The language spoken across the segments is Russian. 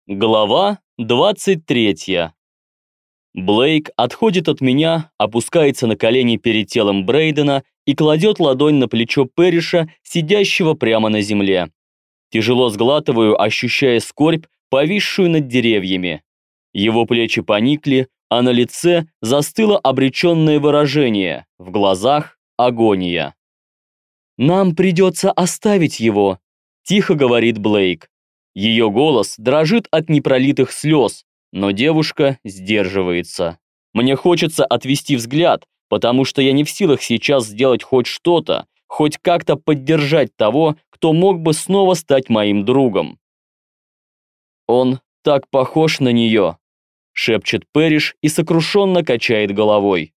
Глава 23. Блейк отходит от меня, опускается на колени перед телом Брейдена и кладет ладонь на плечо Пэриша, сидящего прямо на земле. Тяжело сглатываю, ощущая скорбь, повисшую над деревьями. Его плечи поникли, а на лице застыло обреченное выражение, в глазах агония. «Нам придется оставить его», – тихо говорит Блейк. Ее голос дрожит от непролитых слез, но девушка сдерживается. Мне хочется отвести взгляд, потому что я не в силах сейчас сделать хоть что-то, хоть как-то поддержать того, кто мог бы снова стать моим другом. «Он так похож на нее», – шепчет Пэриш и сокрушенно качает головой.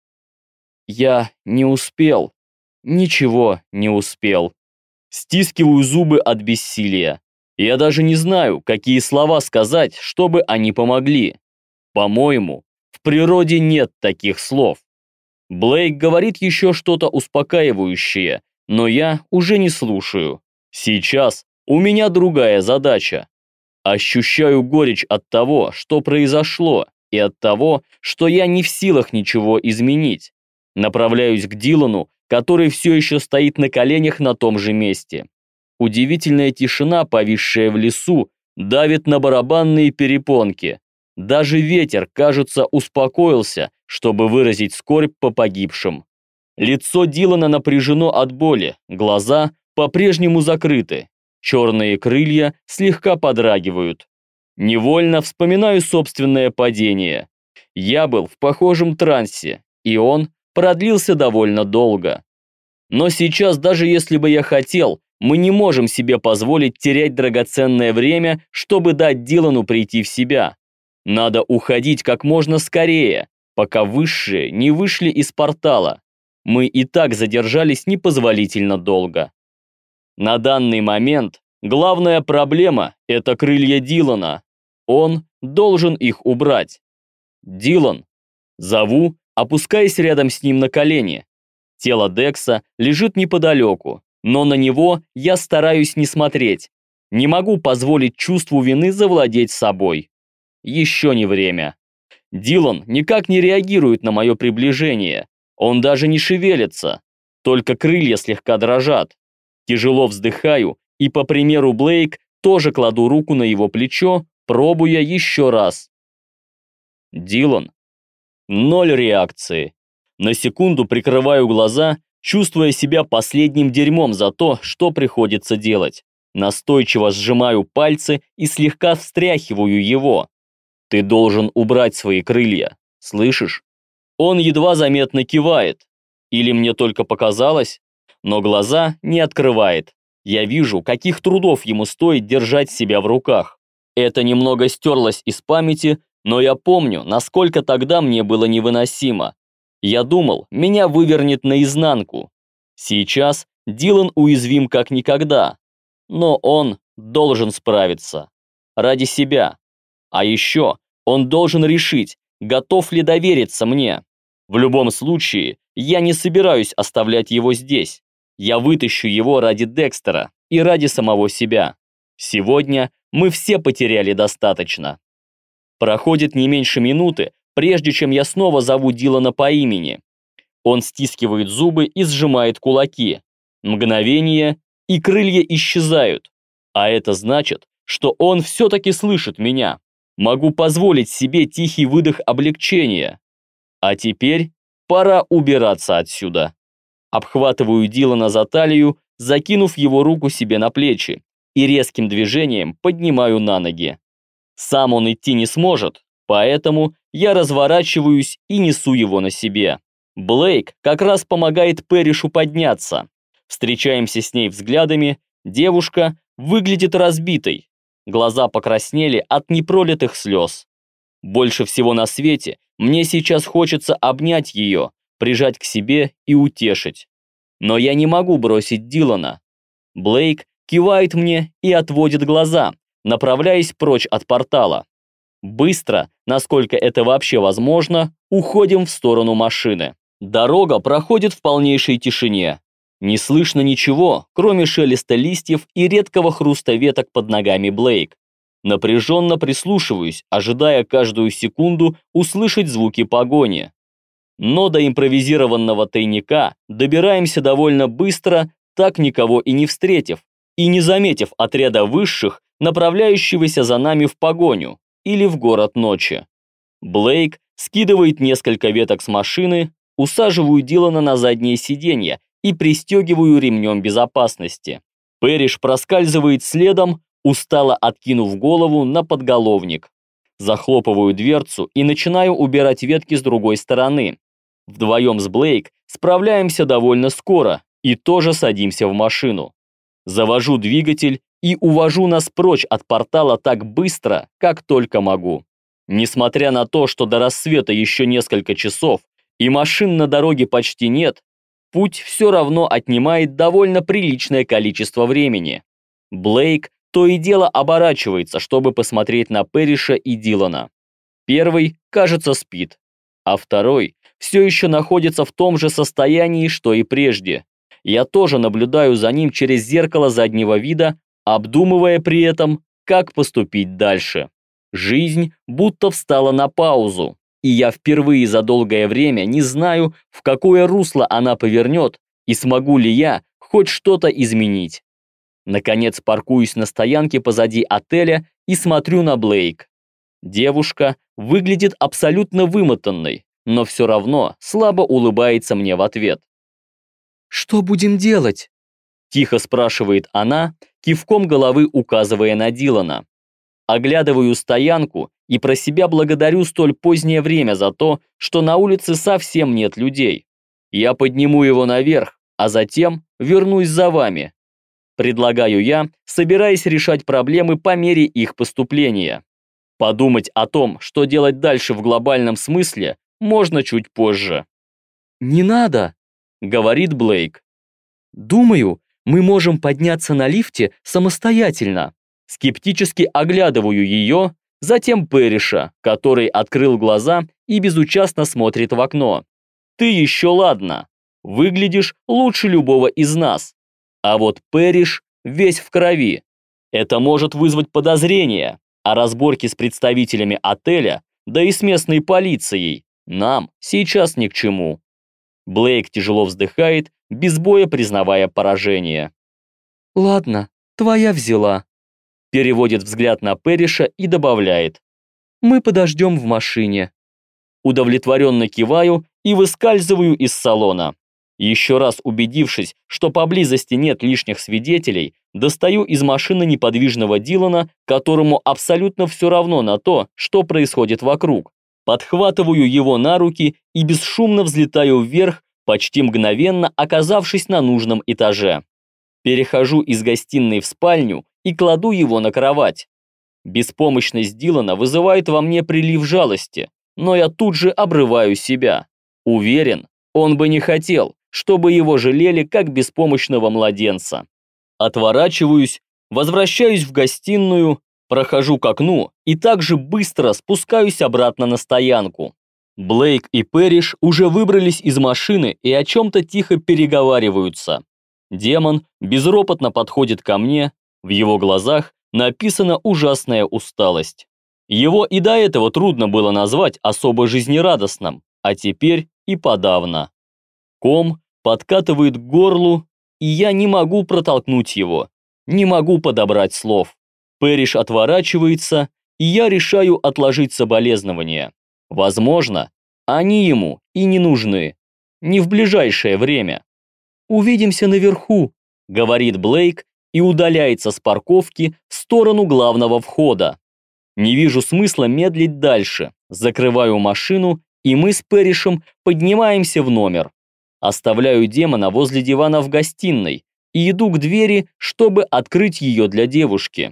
«Я не успел, ничего не успел». Стискиваю зубы от бессилия. Я даже не знаю, какие слова сказать, чтобы они помогли. По-моему, в природе нет таких слов. Блейк говорит еще что-то успокаивающее, но я уже не слушаю. Сейчас у меня другая задача. Ощущаю горечь от того, что произошло, и от того, что я не в силах ничего изменить. Направляюсь к Дилану, который все еще стоит на коленях на том же месте. Удивительная тишина, повисшая в лесу, давит на барабанные перепонки. Даже ветер, кажется, успокоился, чтобы выразить скорбь по погибшим. Лицо Дилана напряжено от боли, глаза по-прежнему закрыты. Черные крылья слегка подрагивают. Невольно вспоминаю собственное падение. Я был в похожем трансе, и он продлился довольно долго. Но сейчас, даже если бы я хотел, мы не можем себе позволить терять драгоценное время, чтобы дать Дилану прийти в себя. Надо уходить как можно скорее, пока высшие не вышли из портала. Мы и так задержались непозволительно долго. На данный момент главная проблема – это крылья Дилана. Он должен их убрать. «Дилан!» Зову, опускаясь рядом с ним на колени. Тело Декса лежит неподалеку, но на него я стараюсь не смотреть. Не могу позволить чувству вины завладеть собой. Еще не время. Дилан никак не реагирует на мое приближение. Он даже не шевелится. Только крылья слегка дрожат. Тяжело вздыхаю и, по примеру Блейк, тоже кладу руку на его плечо, пробуя еще раз. Дилан. Ноль реакции. На секунду прикрываю глаза, чувствуя себя последним дерьмом за то, что приходится делать. Настойчиво сжимаю пальцы и слегка встряхиваю его. «Ты должен убрать свои крылья, слышишь?» Он едва заметно кивает. Или мне только показалось? Но глаза не открывает. Я вижу, каких трудов ему стоит держать себя в руках. Это немного стерлось из памяти, но я помню, насколько тогда мне было невыносимо. Я думал, меня вывернет наизнанку. Сейчас Дилан уязвим как никогда. Но он должен справиться. Ради себя. А еще он должен решить, готов ли довериться мне. В любом случае, я не собираюсь оставлять его здесь. Я вытащу его ради Декстера и ради самого себя. Сегодня мы все потеряли достаточно. Проходит не меньше минуты, прежде чем я снова зову Дилана по имени. Он стискивает зубы и сжимает кулаки. Мгновение, и крылья исчезают. А это значит, что он все-таки слышит меня. Могу позволить себе тихий выдох облегчения. А теперь пора убираться отсюда. Обхватываю Дилана за талию, закинув его руку себе на плечи, и резким движением поднимаю на ноги. Сам он идти не сможет, поэтому я разворачиваюсь и несу его на себе. Блейк как раз помогает Пэришу подняться. Встречаемся с ней взглядами, девушка выглядит разбитой. Глаза покраснели от непролитых слез. Больше всего на свете мне сейчас хочется обнять ее, прижать к себе и утешить. Но я не могу бросить Дилана. Блейк кивает мне и отводит глаза, направляясь прочь от портала. Быстро, насколько это вообще возможно, уходим в сторону машины. Дорога проходит в полнейшей тишине. Не слышно ничего, кроме шелеста листьев и редкого хруста веток под ногами Блейк. Напряженно прислушиваюсь, ожидая каждую секунду услышать звуки погони. Но до импровизированного тайника добираемся довольно быстро, так никого и не встретив, и не заметив отряда высших, направляющегося за нами в погоню или в город ночи. Блейк скидывает несколько веток с машины, усаживаю Дилана на заднее сиденье и пристегиваю ремнем безопасности. Пэриш проскальзывает следом, устало откинув голову на подголовник. Захлопываю дверцу и начинаю убирать ветки с другой стороны. Вдвоем с Блейк справляемся довольно скоро и тоже садимся в машину. Завожу двигатель и увожу нас прочь от портала так быстро, как только могу. Несмотря на то, что до рассвета еще несколько часов и машин на дороге почти нет, путь все равно отнимает довольно приличное количество времени. Блейк то и дело оборачивается, чтобы посмотреть на Пэриша и Дилана. Первый, кажется, спит, а второй все еще находится в том же состоянии, что и прежде. Я тоже наблюдаю за ним через зеркало заднего вида, обдумывая при этом, как поступить дальше. Жизнь будто встала на паузу, и я впервые за долгое время не знаю, в какое русло она повернет, и смогу ли я хоть что-то изменить. Наконец паркуюсь на стоянке позади отеля и смотрю на Блейк. Девушка выглядит абсолютно вымотанной, но все равно слабо улыбается мне в ответ. «Что будем делать?» – тихо спрашивает она, кивком головы указывая на Дилана. Оглядываю стоянку и про себя благодарю столь позднее время за то, что на улице совсем нет людей. Я подниму его наверх, а затем вернусь за вами. Предлагаю я, собираясь решать проблемы по мере их поступления. Подумать о том, что делать дальше в глобальном смысле, можно чуть позже. «Не надо», — говорит Блейк. «Думаю, мы можем подняться на лифте самостоятельно». Скептически оглядываю ее, затем Пэриша, который открыл глаза и безучастно смотрит в окно. «Ты еще ладно. Выглядишь лучше любого из нас. А вот Пэриш весь в крови. Это может вызвать подозрения, а разборки с представителями отеля, да и с местной полицией, нам сейчас ни к чему». Блейк тяжело вздыхает, без боя признавая поражение. «Ладно, твоя взяла», — переводит взгляд на Пэриша и добавляет. «Мы подождем в машине». Удовлетворенно киваю и выскальзываю из салона. Еще раз убедившись, что поблизости нет лишних свидетелей, достаю из машины неподвижного Дилана, которому абсолютно все равно на то, что происходит вокруг. Подхватываю его на руки и бесшумно взлетаю вверх, почти мгновенно оказавшись на нужном этаже. Перехожу из гостиной в спальню и кладу его на кровать. Беспомощность Дилана вызывает во мне прилив жалости, но я тут же обрываю себя. Уверен, он бы не хотел, чтобы его жалели как беспомощного младенца. Отворачиваюсь, возвращаюсь в гостиную, прохожу к окну и также быстро спускаюсь обратно на стоянку. Блейк и Пэриш уже выбрались из машины и о чем-то тихо переговариваются. Демон безропотно подходит ко мне, в его глазах написана ужасная усталость. Его и до этого трудно было назвать особо жизнерадостным, а теперь и подавно. Ком подкатывает к горлу, и я не могу протолкнуть его, не могу подобрать слов. Пэриш отворачивается, и я решаю отложить соболезнования. Возможно, они ему и не нужны. Не в ближайшее время. «Увидимся наверху», — говорит Блейк и удаляется с парковки в сторону главного входа. Не вижу смысла медлить дальше. Закрываю машину, и мы с Пэришем поднимаемся в номер. Оставляю демона возле дивана в гостиной и иду к двери, чтобы открыть ее для девушки.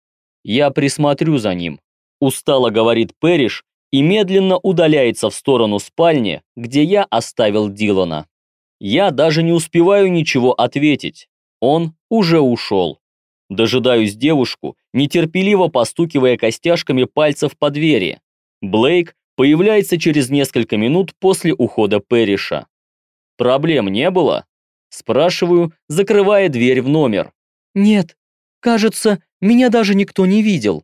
«Я присмотрю за ним», – устало говорит Пэриш и медленно удаляется в сторону спальни, где я оставил Дилана. Я даже не успеваю ничего ответить. Он уже ушел. Дожидаюсь девушку, нетерпеливо постукивая костяшками пальцев по двери. Блейк появляется через несколько минут после ухода Пэриша. «Проблем не было?» – спрашиваю, закрывая дверь в номер. «Нет, кажется, меня даже никто не видел».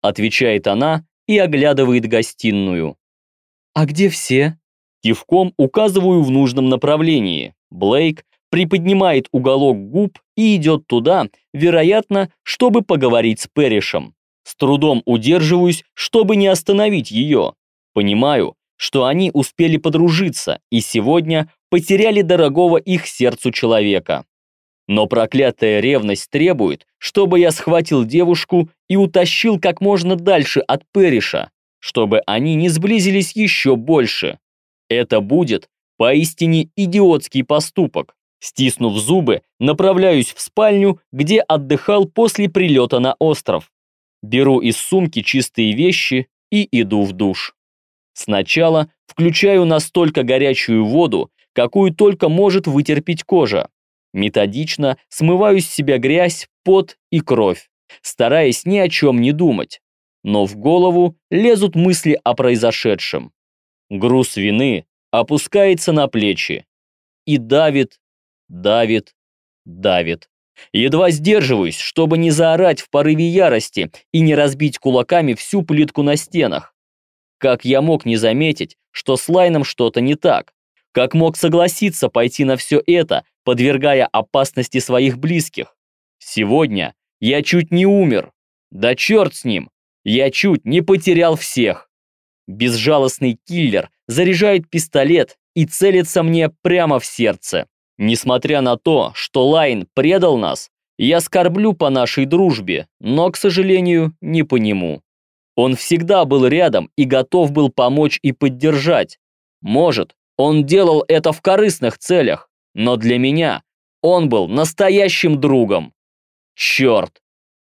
отвечает она и оглядывает гостиную. «А где все?» Кивком указываю в нужном направлении. Блейк приподнимает уголок губ и идет туда, вероятно, чтобы поговорить с Пэришем. С трудом удерживаюсь, чтобы не остановить ее. Понимаю, что они успели подружиться и сегодня потеряли дорогого их сердцу человека. Но проклятая ревность требует, чтобы я схватил девушку и утащил как можно дальше от Пэриша, чтобы они не сблизились еще больше. Это будет поистине идиотский поступок. Стиснув зубы, направляюсь в спальню, где отдыхал после прилета на остров. Беру из сумки чистые вещи и иду в душ. Сначала включаю настолько горячую воду, какую только может вытерпеть кожа. Методично смываю с себя грязь, пот и кровь, стараясь ни о чем не думать. Но в голову лезут мысли о произошедшем. Груз вины опускается на плечи и давит, давит, давит. Едва сдерживаюсь, чтобы не заорать в порыве ярости и не разбить кулаками всю плитку на стенах. Как я мог не заметить, что с Лайном что-то не так? Как мог согласиться пойти на все это, подвергая опасности своих близких? Сегодня я чуть не умер. Да черт с ним! Я чуть не потерял всех. Безжалостный киллер заряжает пистолет и целится мне прямо в сердце. Несмотря на то, что Лайн предал нас, я скорблю по нашей дружбе, но, к сожалению, не по нему. Он всегда был рядом и готов был помочь и поддержать. Может, он делал это в корыстных целях, но для меня он был настоящим другом. Черт!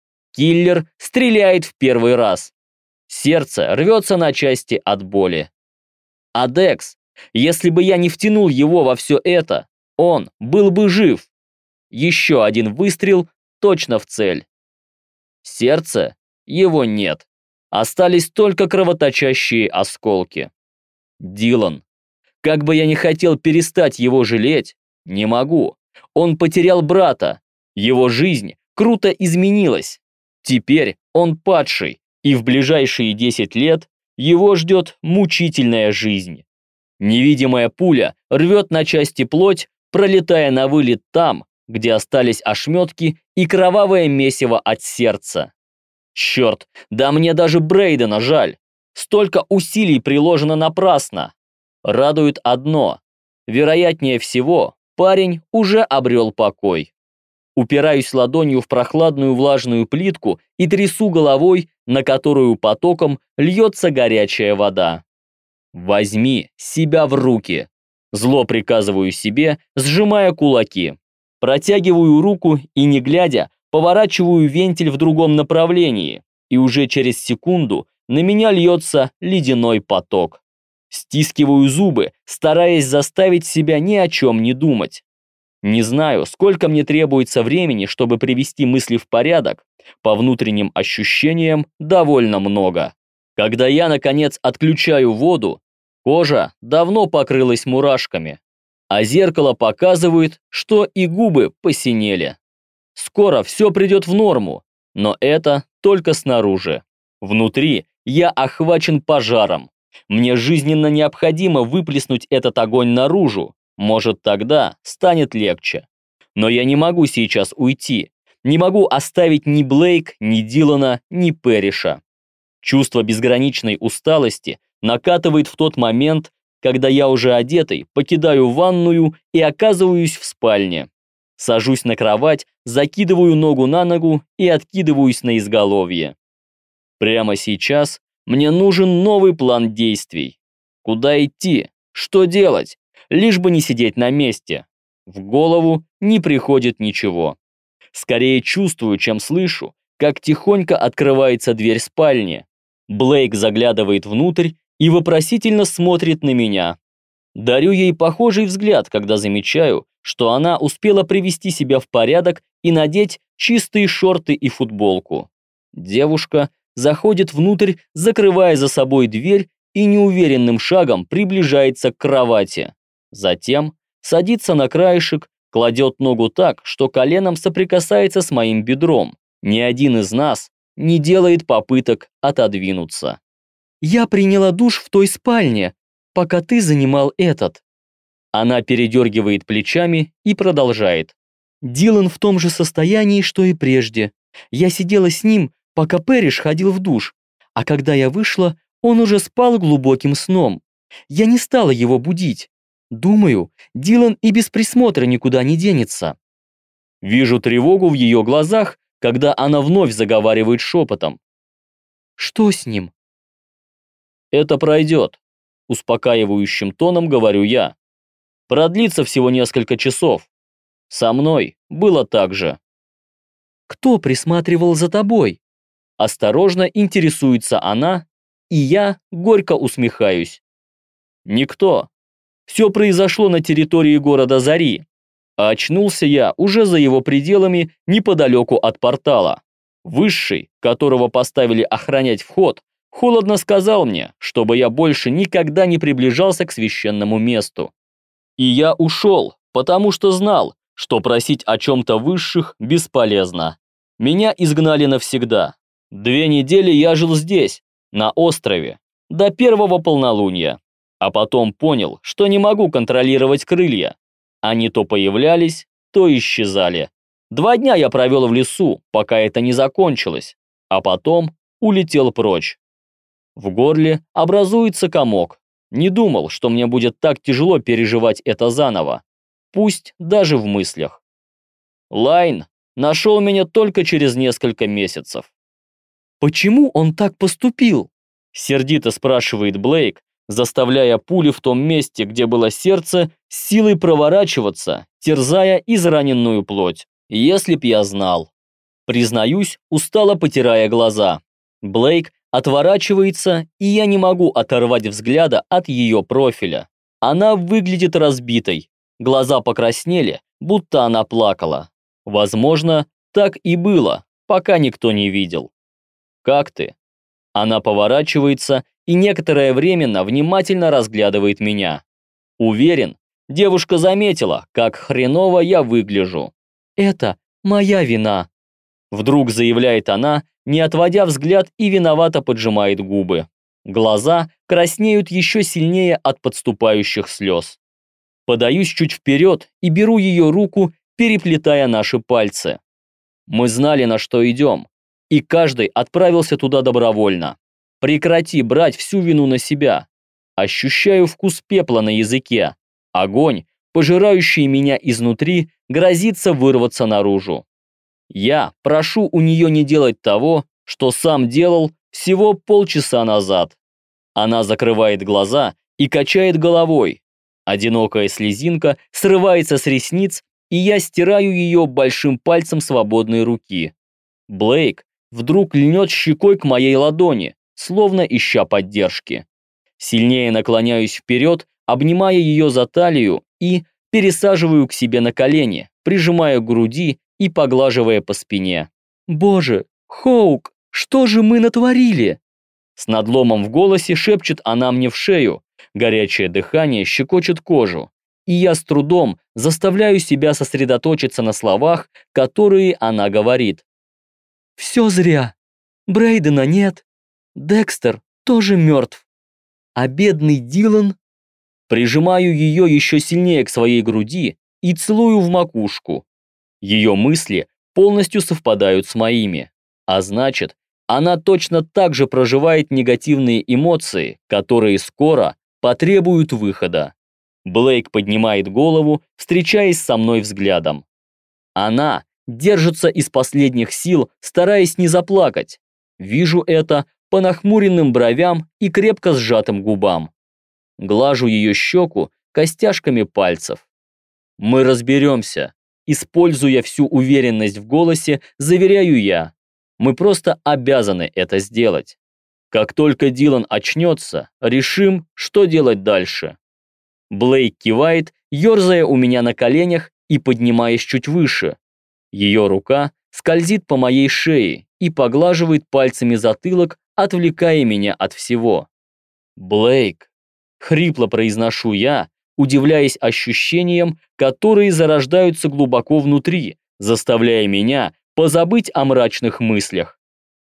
Киллер стреляет в первый раз. Сердце рвется на части от боли. А Декс, если бы я не втянул его во все это, он был бы жив. Еще один выстрел точно в цель. Сердце его нет. Остались только кровоточащие осколки. Дилан. Как бы я ни хотел перестать его жалеть, не могу. Он потерял брата. Его жизнь круто изменилась. Теперь он падший, и в ближайшие 10 лет его ждет мучительная жизнь. Невидимая пуля рвет на части плоть, пролетая на вылет там, где остались ошметки и кровавое месиво от сердца. Черт, да мне даже Брейдена жаль. Столько усилий приложено напрасно. Радует одно. Вероятнее всего, парень уже обрел покой. Упираюсь ладонью в прохладную влажную плитку и трясу головой, на которую потоком льется горячая вода. Возьми себя в руки. Зло приказываю себе, сжимая кулаки. Протягиваю руку и, не глядя, поворачиваю вентиль в другом направлении, и уже через секунду на меня льется ледяной поток. Стискиваю зубы, стараясь заставить себя ни о чем не думать. Не знаю, сколько мне требуется времени, чтобы привести мысли в порядок. По внутренним ощущениям довольно много. Когда я, наконец, отключаю воду, кожа давно покрылась мурашками, а зеркало показывает, что и губы посинели. Скоро все придет в норму, но это только снаружи. Внутри я охвачен пожаром. Мне жизненно необходимо выплеснуть этот огонь наружу. Может, тогда станет легче. Но я не могу сейчас уйти. Не могу оставить ни Блейк, ни Дилана, ни Пэриша. Чувство безграничной усталости накатывает в тот момент, когда я уже одетый покидаю ванную и оказываюсь в спальне. Сажусь на кровать, закидываю ногу на ногу и откидываюсь на изголовье. Прямо сейчас мне нужен новый план действий. Куда идти? Что делать? Лишь бы не сидеть на месте. В голову не приходит ничего. Скорее чувствую, чем слышу, как тихонько открывается дверь спальни. Блейк заглядывает внутрь и вопросительно смотрит на меня. Дарю ей похожий взгляд, когда замечаю, что она успела привести себя в порядок и надеть чистые шорты и футболку. Девушка заходит внутрь, закрывая за собой дверь, и неуверенным шагом приближается к кровати. Затем садится на краешек, кладет ногу так, что коленом соприкасается с моим бедром. Ни один из нас не делает попыток отодвинуться. «Я приняла душ в той спальне, пока ты занимал этот». Она передергивает плечами и продолжает. «Дилан в том же состоянии, что и прежде. Я сидела с ним, пока Пэриш ходил в душ, а когда я вышла, он уже спал глубоким сном. Я не стала его будить. Думаю, Дилан и без присмотра никуда не денется». Вижу тревогу в ее глазах, когда она вновь заговаривает шепотом. «Что с ним?» «Это пройдет», – успокаивающим тоном говорю я. «Продлится всего несколько часов. Со мной было так же». «Кто присматривал за тобой?» Осторожно интересуется она, и я горько усмехаюсь. Никто. Все произошло на территории города Зари, а очнулся я уже за его пределами неподалеку от портала. Высший, которого поставили охранять вход, холодно сказал мне, чтобы я больше никогда не приближался к священному месту. И я ушел, потому что знал, что просить о чем-то высших бесполезно. Меня изгнали навсегда. 2 недели я жил здесь, на острове, до первого полнолуния, а потом понял, что не могу контролировать крылья. Они то появлялись, то исчезали. 2 дня я провел в лесу, пока это не закончилось, а потом улетел прочь. В горле образуется комок. Не думал, что мне будет так тяжело переживать это заново, пусть даже в мыслях. Лайн нашел меня только через несколько месяцев. «Почему он так поступил?» Сердито спрашивает Блейк, заставляя пули в том месте, где было сердце, с силой проворачиваться, терзая израненную плоть. Если б я знал. Признаюсь, устало потирая глаза. Блейк отворачивается, и я не могу оторвать взгляда от ее профиля. Она выглядит разбитой. Глаза покраснели, будто она плакала. Возможно, так и было, пока никто не видел. «Как ты?» Она поворачивается и некоторое время внимательно разглядывает меня. Уверен, девушка заметила, как хреново я выгляжу. «Это моя вина», – вдруг заявляет она, не отводя взгляд, и виновато поджимает губы. Глаза краснеют еще сильнее от подступающих слез. Подаюсь чуть вперед и беру ее руку, переплетая наши пальцы. Мы знали, на что идем, и каждый отправился туда добровольно. Прекрати брать всю вину на себя. Ощущаю вкус пепла на языке. Огонь, пожирающий меня изнутри, грозится вырваться наружу. Я прошу у нее не делать того, что сам делал всего полчаса назад. Она закрывает глаза и качает головой. Одинокая слезинка срывается с ресниц, и я стираю ее большим пальцем свободной руки. Блейк вдруг льнет щекой к моей ладони, словно ища поддержки. Сильнее наклоняюсь вперед, обнимая ее за талию и пересаживаю к себе на колени, прижимая к груди и поглаживая по спине. «Боже, Хоук, что же мы натворили?» С надломом в голосе шепчет она мне в шею, горячее дыхание щекочет кожу, и я с трудом заставляю себя сосредоточиться на словах, которые она говорит. «Все зря. Брейдена нет. Декстер тоже мертв. А бедный Дилан...» Прижимаю ее еще сильнее к своей груди и целую в макушку. Ее мысли полностью совпадают с моими, а значит, она точно так же проживает негативные эмоции, которые скоро потребуют выхода. Блейк поднимает голову, встречаясь со мной взглядом. Она держится из последних сил, стараясь не заплакать. Вижу это по нахмуренным бровям и крепко сжатым губам. Глажу ее щеку костяшками пальцев. Мы разберемся. Используя всю уверенность в голосе, заверяю я. Мы просто обязаны это сделать. Как только Дилан очнется, решим, что делать дальше. Блейк кивает, ерзая у меня на коленях и поднимаясь чуть выше. Ее рука скользит по моей шее и поглаживает пальцами затылок, отвлекая меня от всего. «Блейк», — хрипло произношу я, удивляясь ощущениям, которые зарождаются глубоко внутри, заставляя меня позабыть о мрачных мыслях.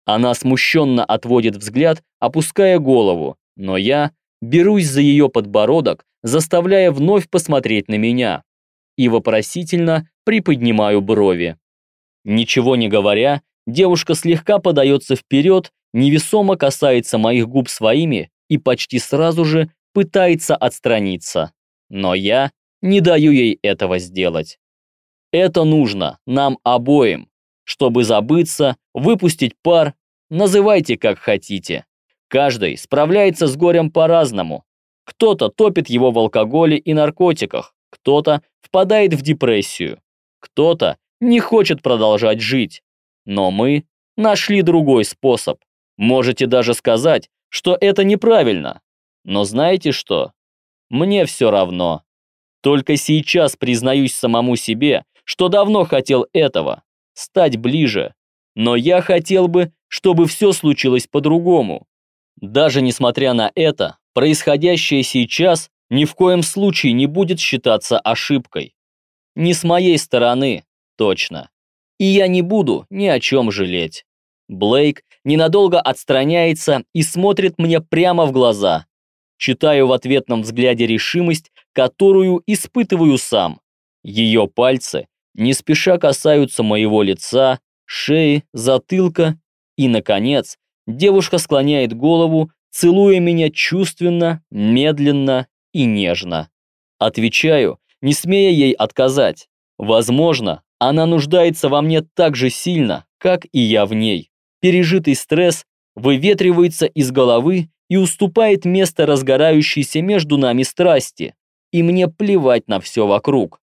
Она смущенно отводит взгляд, опуская голову, но я берусь за ее подбородок, заставляя вновь посмотреть на меня, и вопросительно приподнимаю брови. Ничего не говоря, девушка слегка подается вперед, невесомо касается моих губ своими и почти сразу же пытается отстраниться. Но я не даю ей этого сделать. Это нужно нам обоим, чтобы забыться, выпустить пар, называйте как хотите. Каждый справляется с горем по-разному. Кто-то топит его в алкоголе и наркотиках, кто-то впадает в депрессию, кто-то не хочет продолжать жить. Но мы нашли другой способ. Можете даже сказать, что это неправильно. Но знаете что? Мне все равно. Только сейчас признаюсь самому себе, что давно хотел этого, стать ближе. Но я хотел бы, чтобы все случилось по-другому. Даже несмотря на это, происходящее сейчас ни в коем случае не будет считаться ошибкой. Не с моей стороны, точно. И я не буду ни о чем жалеть. Блейк ненадолго отстраняется и смотрит мне прямо в глаза. Читаю в ответном взгляде решимость, которую испытываю сам. Ее пальцы не спеша касаются моего лица, шеи, затылка, и, наконец, девушка склоняет голову, целуя меня чувственно, медленно и нежно. Отвечаю, не смея ей отказать. Возможно, она нуждается во мне так же сильно, как и я в ней. Пережитый стресс выветривается из головы и уступает место разгорающейся между нами страсти. И мне плевать на все вокруг.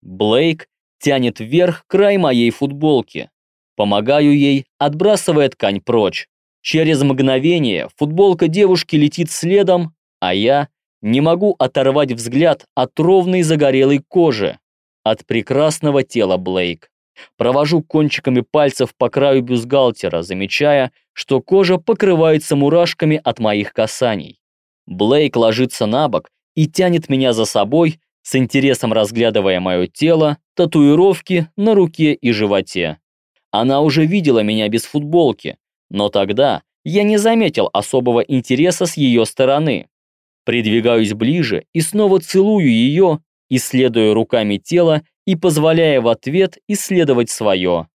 Блейк тянет вверх край моей футболки. Помогаю ей, отбрасывая ткань прочь. Через мгновение футболка девушки летит следом, а я не могу оторвать взгляд от ровной загорелой кожи, от прекрасного тела Блейк. Провожу кончиками пальцев по краю бюстгальтера, замечая, что кожа покрывается мурашками от моих касаний. Блейк ложится на бок и тянет меня за собой, с интересом разглядывая мое тело, татуировки на руке и животе. Она уже видела меня без футболки, но тогда я не заметил особого интереса с ее стороны. Придвигаюсь ближе и снова целую ее, исследуя руками тело и позволяя в ответ исследовать свое.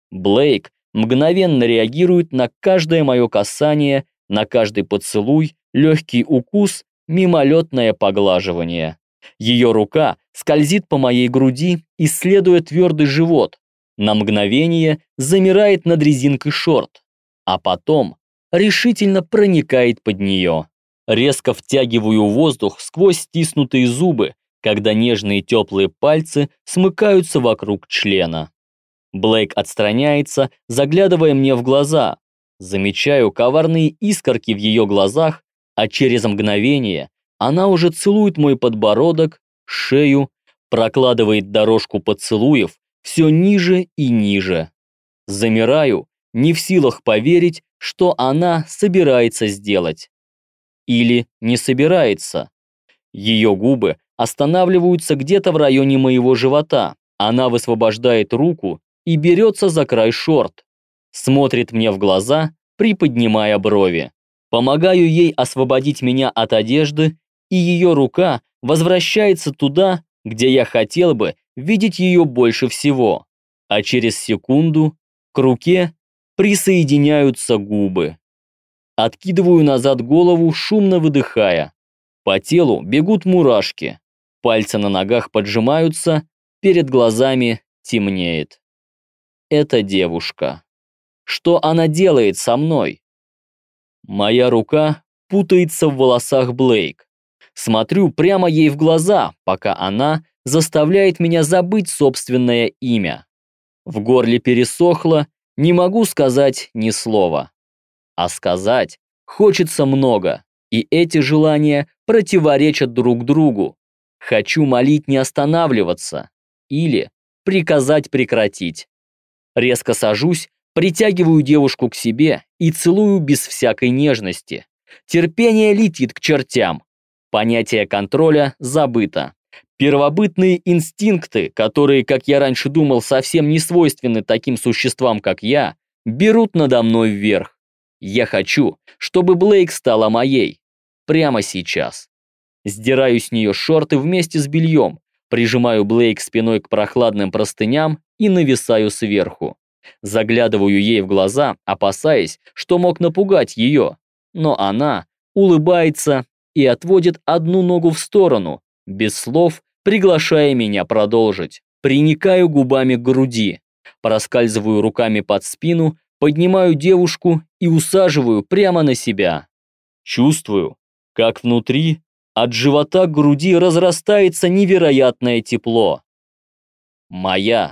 Блейк мгновенно реагирует на каждое мое касание, на каждый поцелуй, легкий укус, мимолетное поглаживание. Ее рука скользит по моей груди, исследуя твердый живот, на мгновение замирает над резинкой шорт, а потом решительно проникает под нее. Резко втягиваю воздух сквозь стиснутые зубы, когда нежные теплые пальцы смыкаются вокруг члена. Блейк отстраняется, заглядывая мне в глаза. Замечаю коварные искорки в ее глазах, а через мгновение она уже целует мой подбородок, шею, прокладывает дорожку поцелуев все ниже и ниже. Замираю, не в силах поверить, что она собирается сделать. Или не собирается. Ее губы останавливаются где-то в районе моего живота. Она высвобождает руку и берется за край шорт. Смотрит мне в глаза, приподнимая брови. Помогаю ей освободить меня от одежды, и ее рука возвращается туда, где я хотел бы видеть ее больше всего. А через секунду к руке присоединяются губы. Откидываю назад голову, шумно выдыхая. По телу бегут мурашки. Пальцы на ногах поджимаются, перед глазами темнеет. Это девушка. Что она делает со мной? Моя рука путается в волосах Блейк. Смотрю прямо ей в глаза, пока она заставляет меня забыть собственное имя. В горле пересохло, не могу сказать ни слова. А сказать хочется много, и эти желания противоречат друг другу. Хочу молить не останавливаться или приказать прекратить. Резко сажусь, притягиваю девушку к себе и целую без всякой нежности. Терпение летит к чертям. Понятие контроля забыто. Первобытные инстинкты, которые, как я раньше думал, совсем не свойственны таким существам, как я, берут надо мной вверх. Я хочу, чтобы Блейк стала моей. Прямо сейчас. Сдираю с нее шорты вместе с бельем, прижимаю Блейк спиной к прохладным простыням и нависаю сверху. Заглядываю ей в глаза, опасаясь, что мог напугать ее. Но она улыбается и отводит одну ногу в сторону, без слов приглашая меня продолжить. Приникаю губами к груди, проскальзываю руками под спину, поднимаю девушку и усаживаю прямо на себя. Чувствую, как внутри от живота к груди разрастается невероятное тепло. Моя.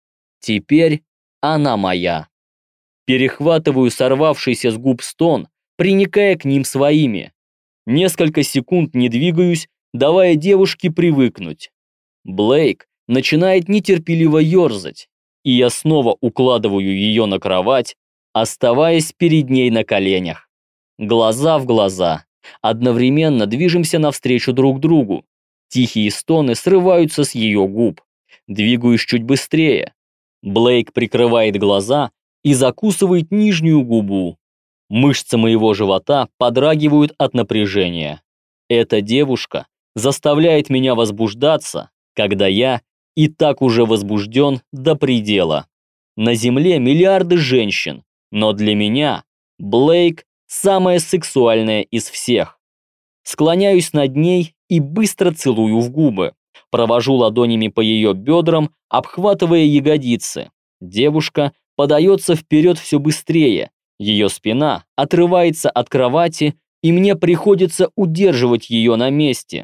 Теперь она моя. Перехватываю сорвавшийся с губ стон, приникая к ним своими. Несколько секунд не двигаюсь, давая девушке привыкнуть. Блейк начинает нетерпеливо ерзать, и я снова укладываю ее на кровать, оставаясь перед ней на коленях. Глаза в глаза. Одновременно движемся навстречу друг другу. Тихие стоны срываются с ее губ. Двигаюсь чуть быстрее. Блейк прикрывает глаза и закусывает нижнюю губу. Мышцы моего живота подрагивают от напряжения. Эта девушка заставляет меня возбуждаться, когда я и так уже возбужден до предела. На земле миллиарды женщин, но для меня Блейк самая сексуальная из всех. Склоняюсь над ней и быстро целую в губы. Провожу ладонями по ее бедрам, обхватывая ягодицы. Девушка подается вперед все быстрее. Ее спина отрывается от кровати, и мне приходится удерживать ее на месте.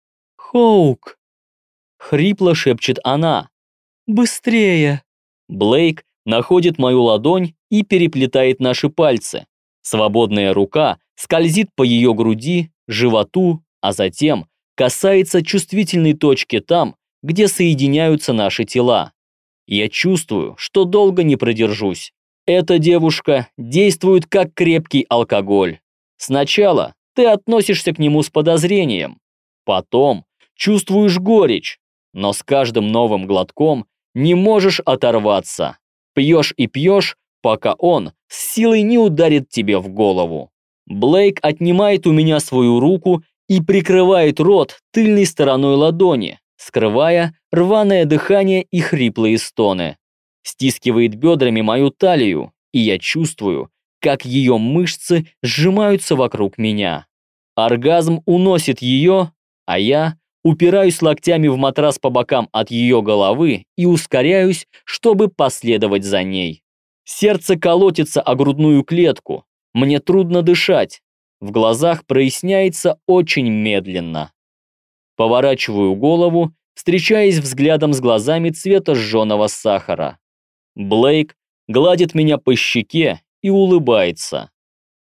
«Хоук!» — хрипло шепчет она. «Быстрее!» Блейк находит мою ладонь и переплетает наши пальцы. Свободная рука скользит по ее груди, животу, а затем касается чувствительной точки там, где соединяются наши тела. Я чувствую, что долго не продержусь. Эта девушка действует как крепкий алкоголь. Сначала ты относишься к нему с подозрением, потом чувствуешь горечь, но с каждым новым глотком не можешь оторваться. Пьешь и пьешь, пока он с силой не ударит тебе в голову. Блейк отнимает у меня свою руку и прикрывает рот тыльной стороной ладони, скрывая рваное дыхание и хриплые стоны. Стискивает бедрами мою талию, и я чувствую, как ее мышцы сжимаются вокруг меня. Оргазм уносит ее, а я упираюсь локтями в матрас по бокам от ее головы и ускоряюсь, чтобы последовать за ней. Сердце колотится о грудную клетку. Мне трудно дышать. В глазах проясняется очень медленно. Поворачиваю голову, встречаясь взглядом с глазами цвета жженого сахара. Блейк гладит меня по щеке и улыбается.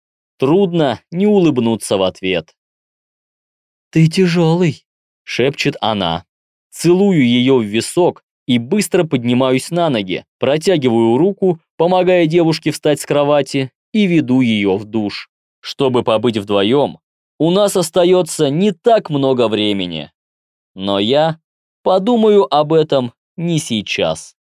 Трудно не улыбнуться в ответ. «Ты тяжелый», — шепчет она. Целую ее в висок и быстро поднимаюсь на ноги, протягиваю руку, помогая девушке встать с кровати, и веду ее в душ. Чтобы побыть вдвоем, у нас остается не так много времени. Но я подумаю об этом не сейчас.